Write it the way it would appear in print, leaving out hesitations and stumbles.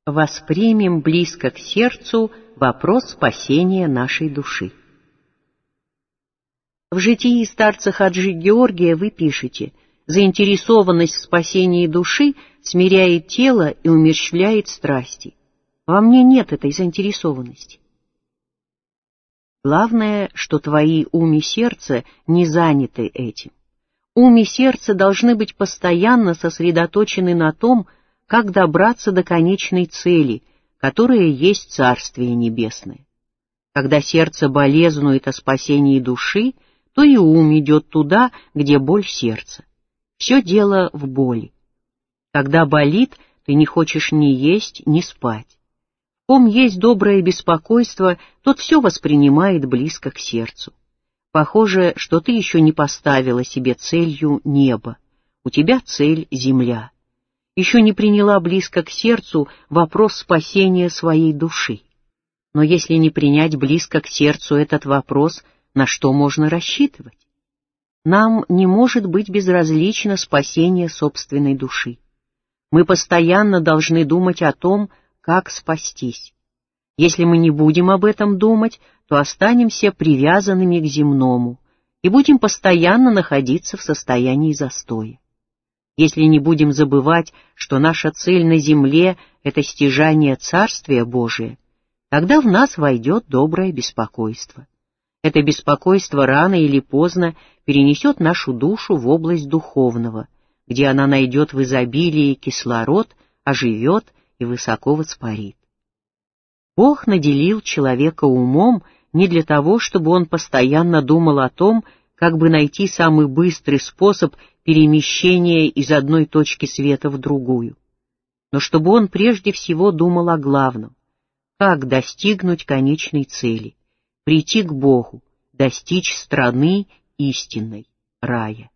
Воспримем близко к сердцу вопрос спасения нашей души. В житии старца Хаджи Георгия вы пишете: «Заинтересованность в спасении души смиряет тело и умерщвляет страсти». Во мне нет этой заинтересованности. Главное, что твои ум и сердце не заняты этим. Ум и сердце должны быть постоянно сосредоточены на том, как добраться до конечной цели, которая есть Царствие Небесное. Когда сердце болезнует о спасении души, то и ум идет туда, где боль сердца. Все дело в боли. Когда болит, ты не хочешь ни есть, ни спать. В ком есть доброе беспокойство, тот все воспринимает близко к сердцу. Похоже, что ты еще не поставила себе целью небо. У тебя цель — земля. Еще не приняла близко к сердцу вопрос спасения своей души. Но если не принять близко к сердцу этот вопрос, на что можно рассчитывать? Нам не может быть безразлично спасение собственной души. Мы постоянно должны думать о том, как спастись. Если мы не будем об этом думать, то останемся привязанными к земному и будем постоянно находиться в состоянии застоя. Если не будем забывать, что наша цель на земле — это стяжание Царствия Божия, тогда в нас войдет доброе беспокойство. Это беспокойство рано или поздно перенесет нашу душу в область духовного, где она найдет в изобилии кислород, оживет и высоко воспарит. Бог наделил человека умом не для того, чтобы он постоянно думал о том, как бы найти самый быстрый способ перемещения из одной точки света в другую, но чтобы он прежде всего думал о главном: как достигнуть конечной цели, прийти к Богу, достичь страны истинной, рая.